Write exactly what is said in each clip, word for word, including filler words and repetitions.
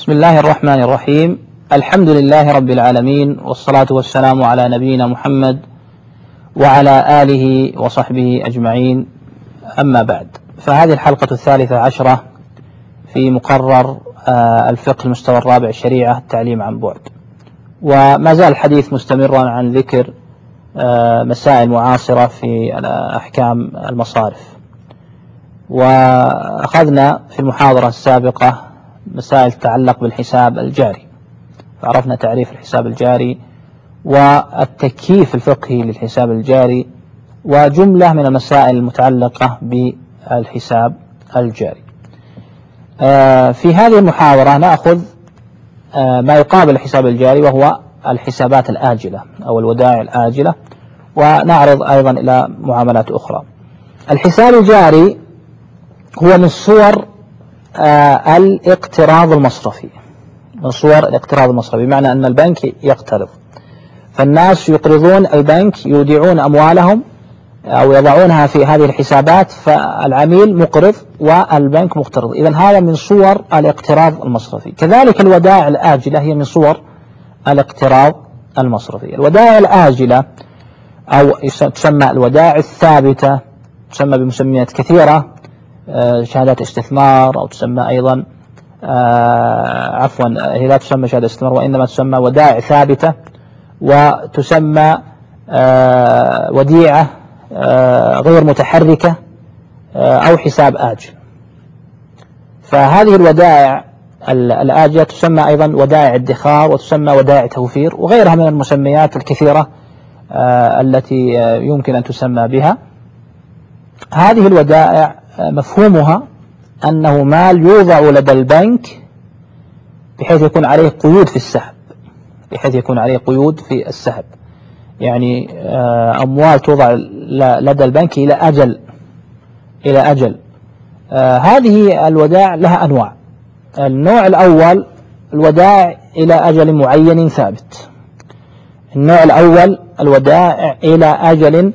بسم الله الرحمن الرحيم. الحمد لله رب العالمين، والصلاة والسلام على نبينا محمد وعلى آله وصحبه أجمعين، أما بعد، فهذه الحلقة الثالثة عشرة في مقرر الفقه المستوى الرابع الشريعة التعليم عن بعد، وما زال الحديث مستمرا عن ذكر مسائل معاصرة في أحكام المصارف. وأخذنا في المحاضرة السابقة مسائل تتعلق بالحساب الجاري، فعرفنا تعريف الحساب الجاري والتكييف الفقهي للحساب الجاري وجملة من المسائل المتعلقة بالحساب الجاري. في هذه المحاضرة نأخذ ما يقابل الحساب الجاري، وهو الحسابات الآجلة أو الودائع الآجلة، ونعرض أيضا إلى معاملات أخرى. الحساب الجاري هو من صور آه الاقتراض المصرفي، من صور الاقتراض المصرفي، بمعنى أن البنك يقترض، فالناس يقرضون البنك، يودعون أموالهم أو يضعونها في هذه الحسابات، فالعميل مقرض والبنك مقترض. إذن هذا من صور الاقتراض المصرفي. كذلك الودائع الآجلة هي من صور الاقتراض المصرفي. الودائع الآجلة أو تسمى الودائع الثابتة، تسمى بمسميات كثيرة، شهادات استثمار، أو تسمى أيضا آه عفوا هي لا تسمى شهادة استثمار، وإنما تسمى ودائع ثابتة، وتسمى آه وديعة آه غير متحركة آه أو حساب آجل. فهذه الودائع الآجلة تسمى أيضا ودائع ادخار، وتسمى ودائع توفير، وغيرها من المسميات الكثيرة آه التي آه يمكن أن تسمى بها. هذه الودائع مفهومها أنه مال يوضع لدى البنك بحيث يكون عليه قيود في السحب، بحيث يكون عليه قيود في السحب، يعني أموال توضع لدى البنك إلى أجل إلى أجل هذه الودائع لها أنواع. النوع الأول الودائع إلى أجل معين ثابت. النوع الأول الودائع إلى أجل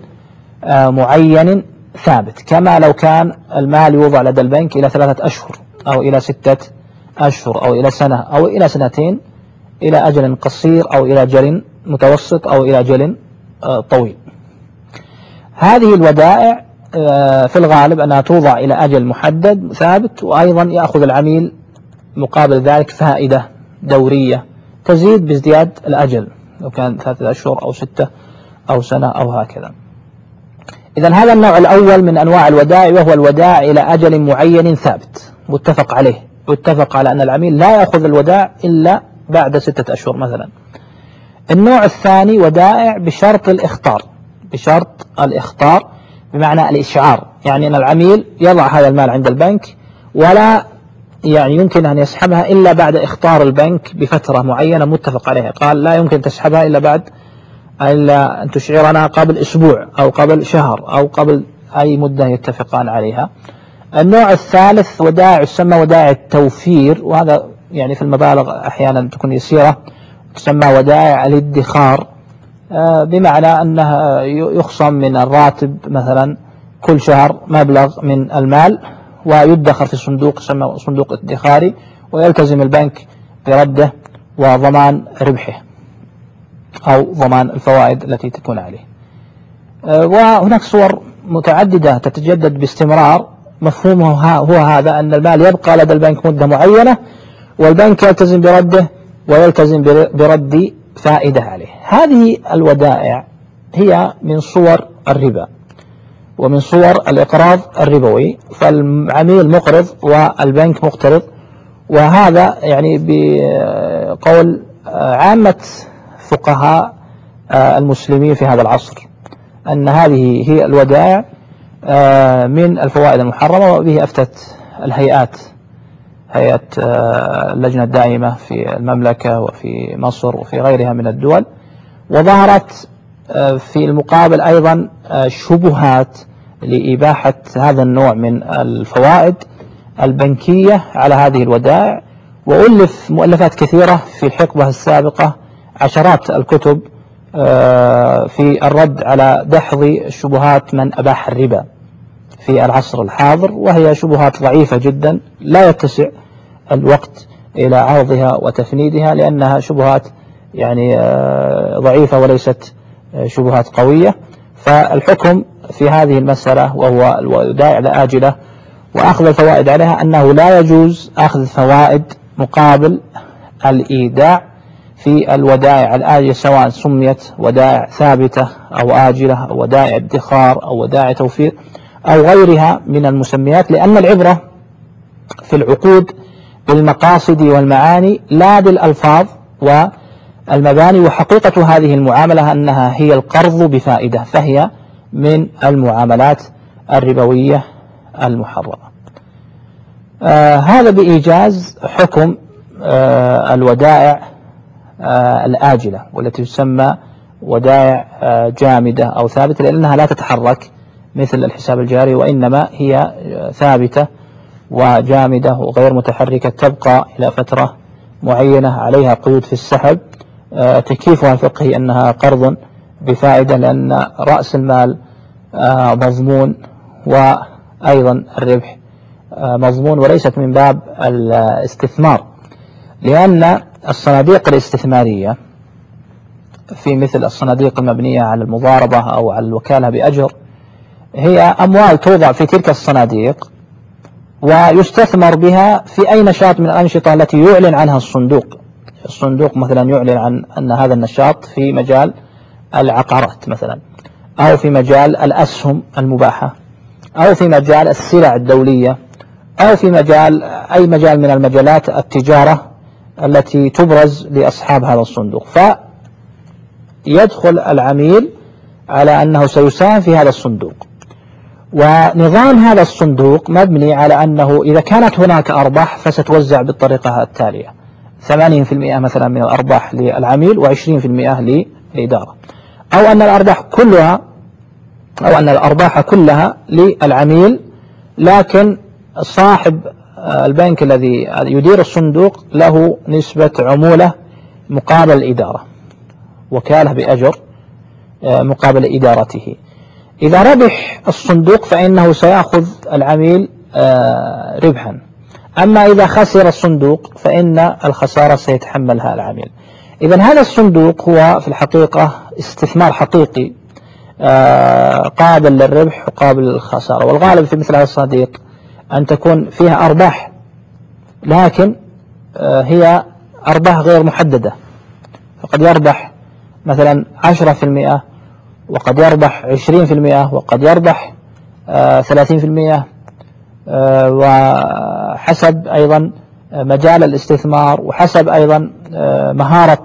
معين ثابت، كما لو كان المال يوضع لدى البنك إلى ثلاثة أشهر أو إلى ستة أشهر أو إلى سنة أو إلى سنتين، إلى أجل قصير أو إلى أجل متوسط أو إلى أجل طويل. هذه الودائع في الغالب أنها توضع إلى أجل محدد ثابت، وأيضا يأخذ العميل مقابل ذلك فائدة دورية تزيد بازدياد الأجل، لو كان ثلاثة أشهر أو ستة أو سنة أو هكذا. إذن هذا النوع الأول من أنواع الودائع، وهو الودائع إلى أجل معين ثابت متفق عليه، متفق على أن العميل لا يأخذ الودائع إلا بعد ستة أشهر مثلا. النوع الثاني ودائع بشرط الإخطار، بشرط الإخطار بمعنى الإشعار، يعني أن العميل يضع هذا المال عند البنك ولا يعني يمكن أن يسحبها إلا بعد إخطار البنك بفترة معينة متفق عليها. قال لا يمكن تسحبها إلا بعد إلا أن تشعرنا قبل أسبوع أو قبل شهر أو قبل أي مدة يتفقان عليها. النوع الثالث ودائع تسمى ودائع التوفير، وهذا يعني في المبالغ أحيانا تكون يسيرة، تسمى ودائع الادخار، بمعنى أنها يخصم من الراتب مثلا كل شهر مبلغ من المال ويدخر في صندوق يسمى صندوق ادخاري، ويلتزم البنك برده وضمان ربحه أو ضمان الفوائد التي تكون عليه. وهناك صور متعددة تتجدد باستمرار، مفهومه هو هذا، أن المال يبقى لدى البنك مدة معينة والبنك يلتزم برده ويلتزم برد فائدة عليه. هذه الودائع هي من صور الربا ومن صور الإقراض الربوي، فالعميل مقرض والبنك مقترض، وهذا يعني بقول عامة فقهاء المسلمين في هذا العصر أن هذه هي الودائع من الفوائد المحرمة، وبه أفتت الهيئات، هيئة اللجنة الدائمة في المملكة وفي مصر وفي غيرها من الدول. وظهرت في المقابل أيضا شبهات لإباحة هذا النوع من الفوائد البنكية على هذه الودائع، وألف مؤلفات كثيرة في الحقبة السابقة، عشرات الكتب في الرد على دحض شبهات من أباح الربا في العصر الحاضر، وهي شبهات ضعيفة جدا لا يتسع الوقت إلى عرضها وتفنيدها، لأنها شبهات يعني ضعيفة وليست شبهات قوية. فالحكم في هذه المسألة وهو الودائع الآجلة وأخذ الفوائد عليها أنه لا يجوز أخذ فوائد مقابل الإيداع في الودائع الآجلة، سواء سميت ودائع ثابتة أو آجلة أو ودائع ادخار أو ودائع توفير أو غيرها من المسميات، لأن العبرة في العقود بالمقاصد والمعاني لا بالألفاظ والمباني. وحقيقة هذه المعاملة أنها هي القرض بفائدة، فهي من المعاملات الربوية المحرمة. آه هذا بإيجاز حكم آه الودائع آه الآجلة، والتي تسمى ودائع آه جامدة أو ثابتة، لأنها لا تتحرك مثل الحساب الجاري، وإنما هي ثابتة وجامدة وغير متحركة، تبقى إلى فترة معينة، عليها قيود في السحب. آه تكييفها الفقهي أنها قرض بفائدة، لأن رأس المال آه مضمون، وأيضا الربح آه مضمون، وليست من باب الاستثمار، لأن الصناديق الاستثمارية في مثل الصناديق المبنية على المضاربة أو على الوكالة بأجر هي أموال توضع في تلك الصناديق ويستثمر بها في أي نشاط من الأنشطة التي يعلن عنها الصندوق. الصندوق مثلا يعلن عن أن هذا النشاط في مجال العقارات مثلا، أو في مجال الأسهم المباحة، أو في مجال السلع الدولية، أو في مجال أي مجال من المجالات التجارة التي تبرز لأصحاب هذا الصندوق. فيدخل العميل على أنه سيساهم في هذا الصندوق، ونظام هذا الصندوق مبني على أنه إذا كانت هناك أرباح فستوزع بالطريقة التالية: ثمانين بالمئة مثلا من الأرباح للعميل وعشرين بالمئة للإدارة، أو أن الأرباح كلها أو أن الأرباح كلها للعميل، لكن صاحب البنك الذي يدير الصندوق له نسبة عمولة مقابل الإدارة، وكالة بأجر مقابل إدارته. إذا ربح الصندوق فإنه سيأخذ العميل ربحا، أما إذا خسر الصندوق فإن الخسارة سيتحملها العميل. إذن هذا الصندوق هو في الحقيقة استثمار حقيقي قابل للربح وقابل للخسارة، والغالب في مثل هذا الصناديق أن تكون فيها أرباح، لكن هي أرباح غير محددة، فقد يربح مثلا عشرة في المئة، وقد يربح عشرين في المئة، وقد يربح ثلاثين في المئة، وحسب أيضا مجال الاستثمار، وحسب أيضا مهارة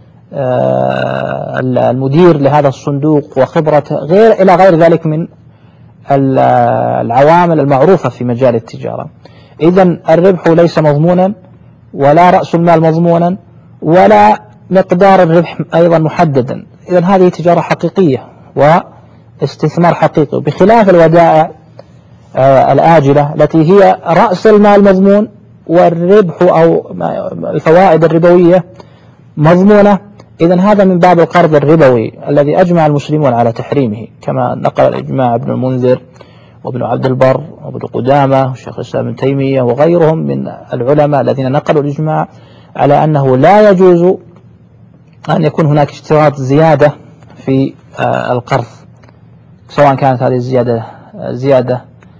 المدير لهذا الصندوق وخبرته، غير إلى غير ذلك من العوامل المعروفة في مجال التجارة. إذن الربح ليس مضمونا، ولا رأس المال مضمونا، ولا مقدار الربح أيضا محددا. إذن هذه تجارة حقيقية واستثمار حقيقي، بخلاف الودائع الآجلة التي هي رأس المال مضمون والربح أو الفوائد الربوية مضمونة. إذن هذا من باب القرض الربوي الذي أجمع المسلمون على تحريمه، كما نقل الإجماع ابن المنذر وابن عبد البر وابن قدامة والشيخ الإسلام ابن تيمية وغيرهم من العلماء الذين نقلوا الإجماع على أنه لا يجوز أن يكون هناك اشتراط زيادة في القرض، سواء كانت هذه الزيادة زيادة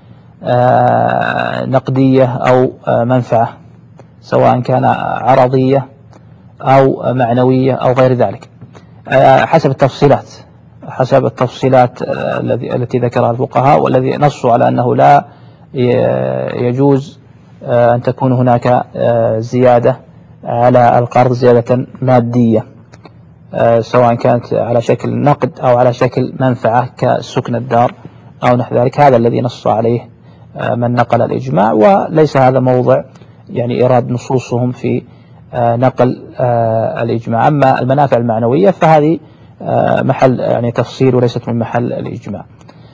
نقدية أو منفعة، سواء كان عرضية أو معنوية أو غير ذلك، حسب التفصيلات حسب التفصيلات التي ذكرها الفقهاء، والذي نصوا على أنه لا يجوز أن تكون هناك زيادة على القرض زيادة مادية، سواء كانت على شكل نقد أو على شكل منفعة كسكن الدار أو نحو ذلك. هذا الذي نص عليه من نقل الإجماع، وليس هذا موضع يعني إيراد نصوصهم في نقل الإجماع. أما المنافع المعنوية فهذه محل يعني تفصيل وليست من محل الإجماع.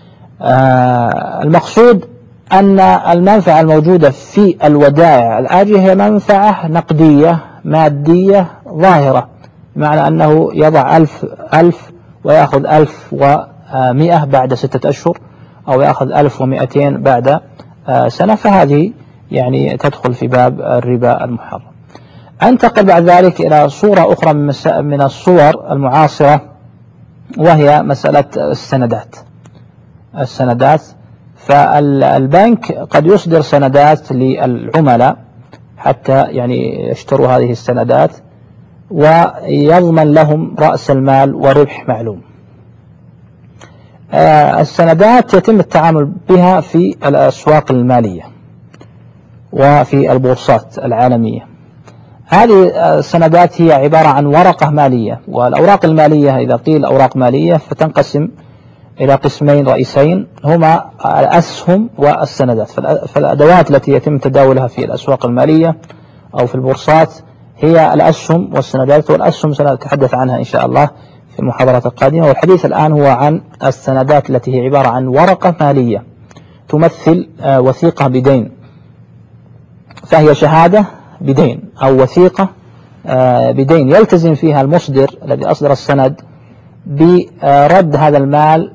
المقصود أن المنفعة الموجودة في الودائع الآجلة هي منفعة نقدية مادية ظاهرة، بمعنى أنه يضع ألف ألف ويأخذ ألف ومئة بعد ستة أشهر، أو يأخذ ألف ومئتين بعد سنة، فهذه يعني تدخل في باب الربا المحرم. أنتقل بعد ذلك إلى صورة أخرى من الصور المعاصرة، وهي مسألة السندات. السندات فالبنك قد يصدر سندات للعملاء حتى يعني يشتروا هذه السندات، ويضمن لهم رأس المال وربح معلوم. السندات يتم التعامل بها في الأسواق المالية وفي البورصات العالمية. هذه السندات هي عبارة عن ورقة مالية، والأوراق المالية إذا قيل أوراق مالية فتنقسم إلى قسمين رئيسين هما الأسهم والسندات. فالأدوات التي يتم تداولها في الأسواق المالية أو في البورصات هي الأسهم والسندات، والأسهم سنتحدث عنها إن شاء الله في المحاضرة القادمة، والحديث الآن هو عن السندات التي هي عبارة عن ورقة مالية تمثل وثيقة بدين، فهي شهادة بدين أو وثيقة بدين يلتزم فيها المصدر الذي أصدر السند برد هذا المال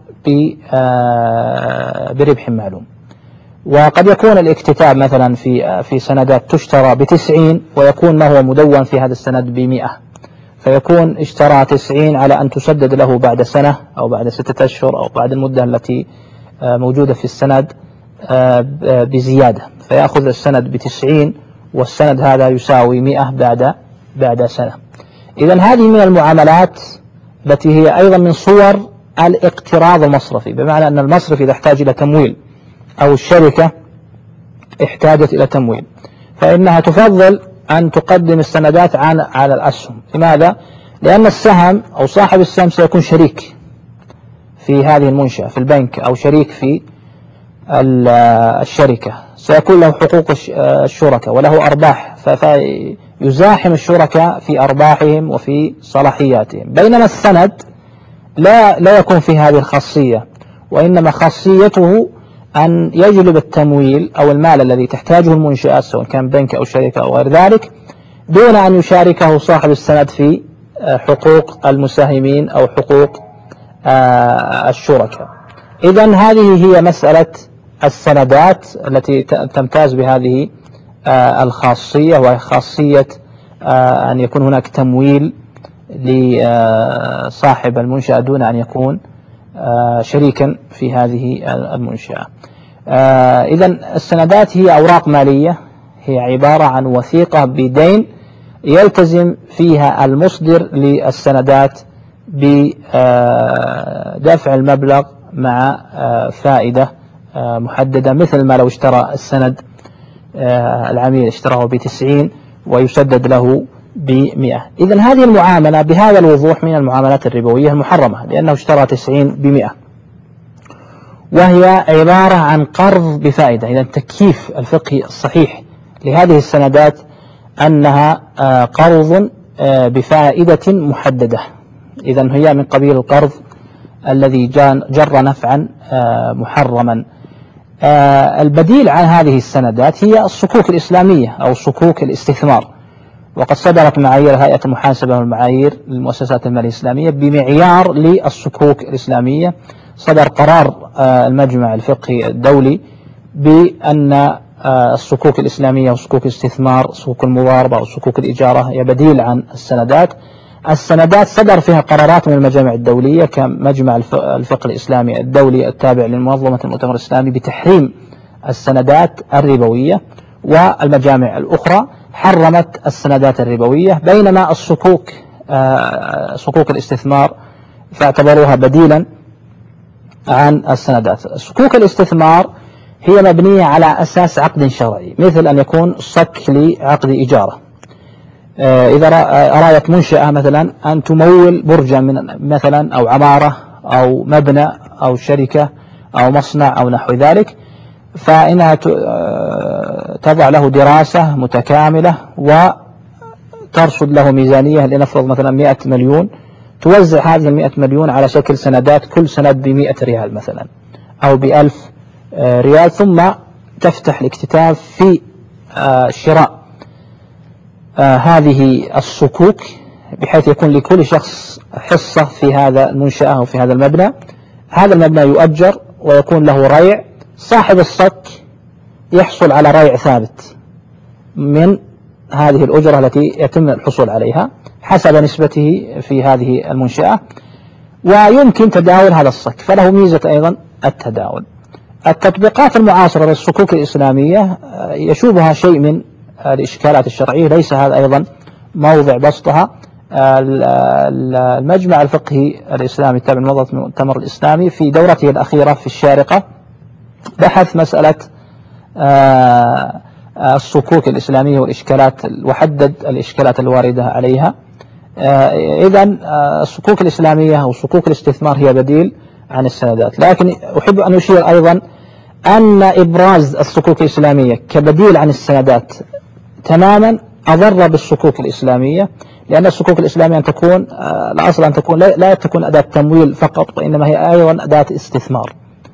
بربح معلوم. وقد يكون الاكتتاب مثلا في في سندات تشترى بتسعين ويكون ما هو مدون في هذا السند بمئة، فيكون اشترى تسعين على أن تسدد له بعد سنة أو بعد ستة أشهر أو بعد المدة التي موجودة في السند بزيادة، فيأخذ السند بتسعين والسند هذا يساوي مئة بعد بعد سنة. إذن هذه من المعاملات التي هي أيضا من صور الاقتراض المصرفي، بمعنى أن المصرف إذا احتاج إلى تمويل أو الشركة احتاجت إلى تمويل فإنها تفضل أن تقدم السندات عن على الأسهم. لماذا؟ لأن السهم أو صاحب السهم سيكون شريك في هذه المنشأة في البنك أو شريك في الشركة، سيكون له حقوق الشركاء وله أرباح، فيزاحم الشركاء في أرباحهم وفي صلاحياتهم. بينما السند لا لا يكون فيه هذه الخاصية، وإنما خاصيته أن يجلب التمويل أو المال الذي تحتاجه المنشأة سواء كان بنك أو شركة أو غير ذلك، دون أن يشاركه صاحب السند في حقوق المساهمين أو حقوق الشركاء. إذن هذه هي مسألة السندات التي تمتاز بهذه الخاصية، وهي خاصية أن يكون هناك تمويل لصاحب المنشأة دون أن يكون شريكا في هذه المنشأة. إذن السندات هي أوراق مالية، هي عبارة عن وثيقة بدين يلتزم فيها المصدر للسندات بدفع المبلغ مع فائدة محددة، مثل ما لو اشترى السند العميل اشتراه بتسعين ويسدد له بمئة. إذن هذه المعاملة بهذا الوضوح من المعاملات الربوية المحرمة، لأنه اشترى تسعين بمئة، وهي عبارة عن قرض بفائدة. إذن التكييف الفقهي الصحيح لهذه السندات أنها قرض بفائدة محددة، إذن هي من قبيل القرض الذي جر نفعا محرما. البديل عن هذه السندات هي الصكوك الإسلامية أو صكوك الاستثمار، وقد صدرت معايير هيئة المحاسبة والمعايير للمؤسسات المالية الإسلامية بمعيار للصكوك الإسلامية. صدر قرار المجمع الفقهي الدولي بأن الصكوك الإسلامية وصكوك الاستثمار صكوك المضاربة وصكوك الإجارة هي بديل عن السندات. السندات صدر فيها قرارات من المجامع الدولية كمجمع الفقه الإسلامي الدولي التابع لمنظمة المؤتمر الإسلامي بتحريم السندات الربوية، والمجامع الأخرى حرمت السندات الربوية، بينما الصكوك صكوك الاستثمار فاعتبروها بديلا عن السندات. صكوك الاستثمار هي مبنية على أساس عقد شرعي، مثل أن يكون صك لعقد إجارة. إذا أرادت منشأة مثلا أن تمول برجا من مثلا أو عمارة أو مبنى أو شركة أو مصنع أو نحو ذلك، فإنها تضع له دراسة متكاملة وترصد له ميزانية، لنفرض مثلا مئة مليون، توزع هذه المئة مليون على شكل سندات، كل سند بمئة ريال مثلا أو بألف ريال، ثم تفتح الاكتتاب في شراء هذه الصكوك بحيث يكون لكل شخص حصة في هذا المنشأة أو في هذا المبنى. هذا المبنى يؤجر ويكون له ريع، صاحب الصك يحصل على ريع ثابت من هذه الأجرة التي يتم الحصول عليها حسب نسبته في هذه المنشأة، ويمكن تداول هذا الصك، فله ميزة أيضا التداول. التطبيقات المعاصرة للصكوك الإسلامية يشوبها شيء من الإشكالات الشرعية، ليس هذا أيضا موضع بسطها. المجمع الفقهي الإسلامي التابع لمنظمة المؤتمر الإسلامي في دورته الأخيرة في الشارقة بحث مسألة الصكوك الإسلامية والإشكالات، وحدد الإشكالات الواردة عليها. إذن الصكوك الإسلامية أو صكوك الاستثمار هي بديل عن السندات، لكن أحب أن أشير أيضا أن إبراز الصكوك الإسلامية كبديل عن السندات تماما أضر بالصكوك الإسلامية، لأن الصكوك الإسلامية أن تكون الأصل أن تكون لا تكون أداة تمويل فقط، وإنما هي أيضا أداة استثمار.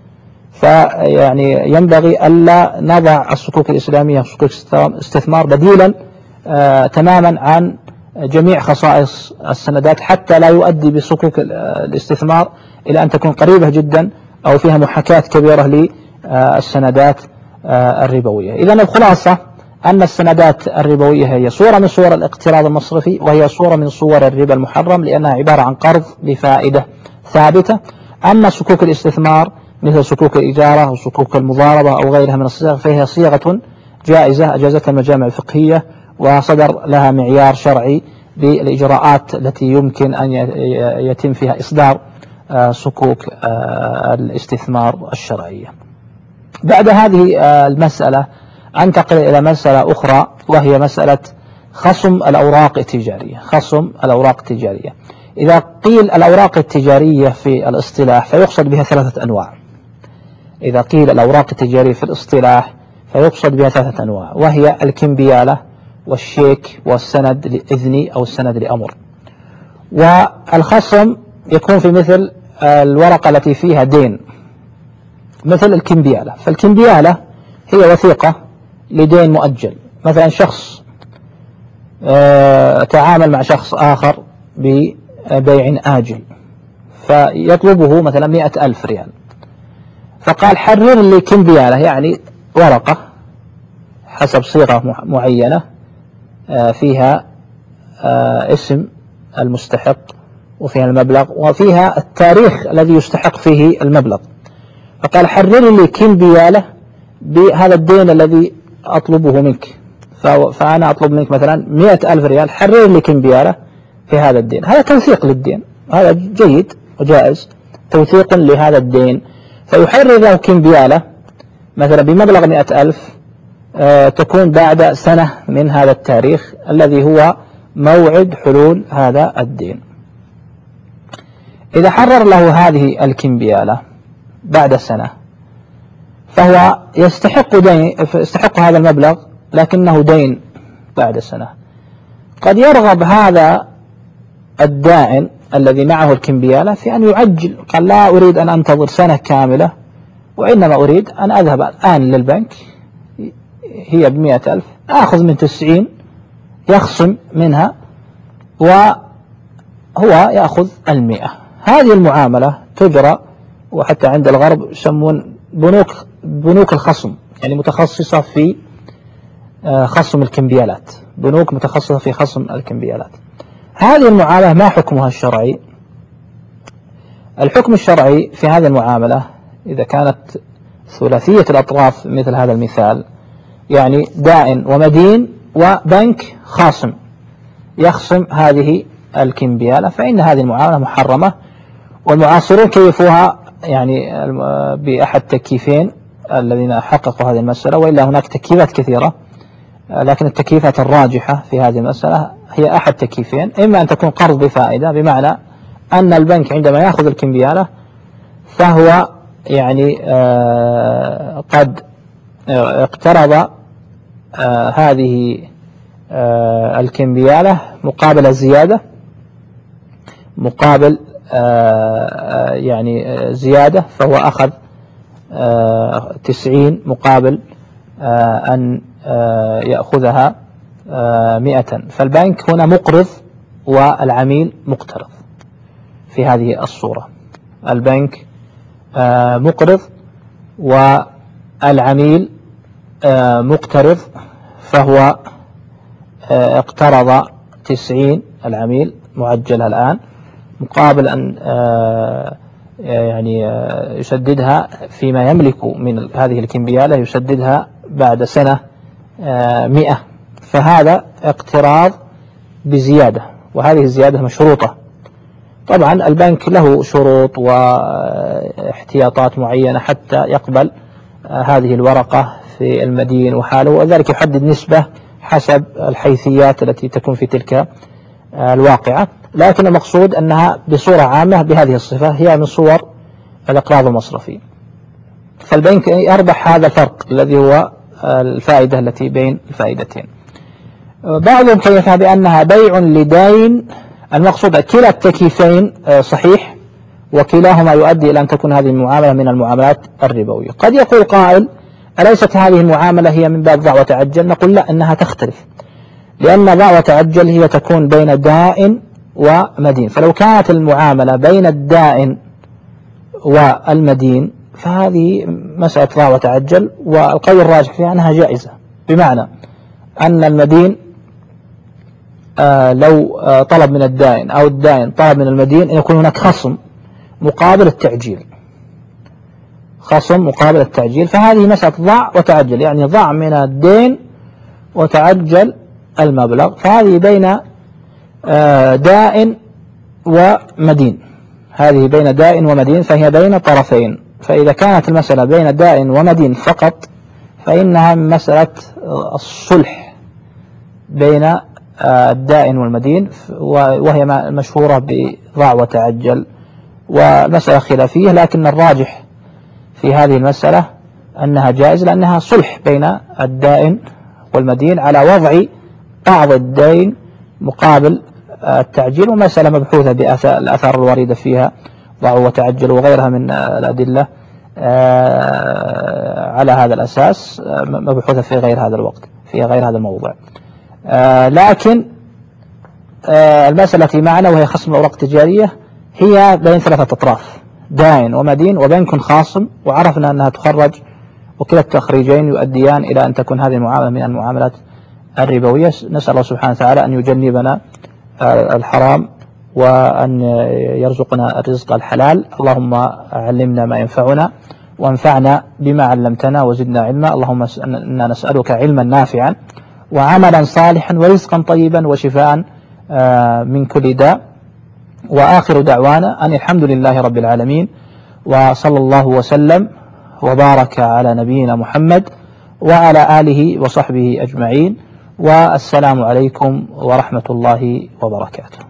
فيعني ينبغي ألا نضع الصكوك الإسلامية صكوك استثمار بديلا آه تماما عن جميع خصائص السندات، حتى لا يؤدي بصكوك الاستثمار إلى أن تكون قريبة جدا أو فيها محاكاة كبيرة للسندات آه الربوية. إذن الخلاصة أن السندات الربوية هي صورة من صور الاقتراض المصرفي، وهي صورة من صور الربا المحرم، لأنها عبارة عن قرض بفائدة ثابتة. أما صكوك الاستثمار مثل صكوك الإجارة أو صكوك المضاربة أو غيرها من الصيغ فهي صيغة جائزة أجازتها المجامع الفقهية، وصدر لها معيار شرعي بالإجراءات التي يمكن أن يتم فيها إصدار صكوك الاستثمار الشرعية. بعد هذه المسألة أنتقل إلى مسألة أخرى، وهي مسألة خصم الأوراق التجارية. خصم الأوراق التجارية، إذا قيل الأوراق التجارية في الاصطلاح فيقصد بها ثلاثة أنواع. إذا قيل الأوراق التجارية في الاصطلاح فيقصد بها ثلاثة أنواع، وهي الكمبيالة والشيك والسند لإذني أو السند لأمر. والخصم يكون في مثل الورقة التي فيها دين، مثل الكمبيالة. فالكمبيالة هي وثيقة لدين مؤجل، مثلا شخص تعامل مع شخص آخر ببيع آجل فيطلبه مثلا مئة ألف ريال، فقال حرر لي كمبيالة، يعني ورقة حسب صيغة معينة فيها اسم المستحق وفيها المبلغ وفيها التاريخ الذي يستحق فيه المبلغ، فقال حرر لي كمبيالة بهذا الدين الذي أطلبه منك، فأنا أطلب منك مثلا مئة ألف ريال، حرر لي كمبيالة في هذا الدين. هذا توثيق للدين، هذا جيد وجائز، توثيق لهذا الدين. فيحرر له كمبيالة مثلا بمبلغ مئة ألف آه تكون بعد سنة من هذا التاريخ الذي هو موعد حلول هذا الدين. إذا حرر له هذه الكمبيالة بعد سنة فهو يستحق دين، يستحق هذا المبلغ لكنه دين بعد سنة. قد يرغب هذا الدائن الذي معه الكمبيالة في أن يعجل، قال لا أريد أن أنتظر سنة كاملة، وإنما أريد أن أذهب الآن للبنك، هي بمئة ألف، أخذ من تسعين، يخصم منها وهو يأخذ المئة. هذه المعاملة تجرى، وحتى عند الغرب يسمون بنوك بنوك الخصم، يعني متخصصة في خصم الكمبيالات، بنوك متخصصة في خصم الكمبيالات. هذه المعاملة ما حكمها الشرعي؟ الحكم الشرعي في هذه المعاملة إذا كانت ثلاثية الأطراف مثل هذا المثال، يعني دائن ومدين وبنك خاصم يخصم هذه الكمبيالة، فإن هذه المعاملة محرمة. والمعاصرون كيفوها يعني بأحد تكييفين الذين حققوا هذه المسألة، وإلا هناك تكييفات كثيرة، لكن التكييفات الراجحة في هذه المسألة هي أحد تكييفين: إما أن تكون قرض بفائدة، بمعنى أن البنك عندما يأخذ الكمبيالة فهو يعني آه قد آه اقترض آه هذه آه الكمبيالة مقابل زيادة، مقابل آه يعني زيادة، فهو أخذ آه تسعين مقابل آه أن آه يأخذها آه مئة. فالبنك هنا مقرض والعميل مقترض. في هذه الصورة البنك آه مقرض والعميل آه مقترض، فهو اقترض تسعين العميل معجلها الآن مقابل أن يعني يسددها فيما يملك من هذه الكمبيالة، يسددها بعد سنة مئة، فهذا اقتراض بزيادة، وهذه الزيادة مشروطة. طبعا البنك له شروط واحتياطات معينة حتى يقبل هذه الورقة في المدين وحاله، وذلك يحدد نسبة حسب الحيثيات التي تكون في تلك الواقعة، لكن المقصود أنها بصورة عامة بهذه الصفة هي من صور الإقراض المصرفي. فالبنك يربح هذا الفرق الذي هو الفائدة التي بين الفائدتين. بعضهم كيفها بأنها بيع لدين، المقصود كلا التكييفين صحيح وكلاهما يؤدي إلى أن تكون هذه المعاملة من المعاملات الربوية. قد يقول قائل أليست هذه المعاملة هي من باب ضع وتعجل؟ نقول لا، إنها تختلف، لأن ضع وتعجل هي تكون بين دائن ومدين، فلو كانت المعاملة بين الدائن والمدين فهذه مسألة ضع وتعجل، والقول الراجح فيها أنها جائزة، بمعنى أن المدين آه لو آه طلب من الدائن أو الدائن طلب من المدين أن يكون هناك خصم مقابل التعجيل، خصم مقابل التعجيل، فهذه مسألة ضع وتعجل، يعني ضع من الدين وتعجل المبلغ، فهذه بين آه دائن ومدين، هذه بين دائن ومدين، فهي بين طرفين. فإذا كانت المسألة بين دائن ومدين فقط فإنها مسألة الصلح بين الدائن والمدين، وهي مشهورة بضع وتعجل، ومسألة خلافية، لكن الراجح في هذه المسألة أنها جائزة لأنها صلح بين الدائن والمدين على وضع بعض الدين مقابل التعجيل، ومسألة مبحوثة بالآثار الواردة فيها ضع وتعجل وغيرها من الأدلة على هذا الأساس مبحوثة في غير هذا الوقت، في غير هذا الموضوع. لكن المسألة التي معنا وهي خصم الأوراق التجارية هي بين ثلاثة أطراف، دائن ومدين وبنك خاصم، وعرفنا أنها تخرج، وكلا التخريجين يؤديان إلى أن تكون هذه المعاملة من المعاملات الربوية. نسأل الله سبحانه وتعالى أن يجنبنا الحرام وأن يرزقنا الرزق الحلال. اللهم علمنا ما ينفعنا وانفعنا بما علمتنا وزدنا علما. اللهم إنا نسألك علما نافعا وعملا صالحا ورزقا طيبا وشفاء من كل داء. وآخر دعوانا أن الحمد لله رب العالمين، وصلى الله وسلم وبارك على نبينا محمد وعلى آله وصحبه أجمعين، والسلام عليكم ورحمة الله وبركاته.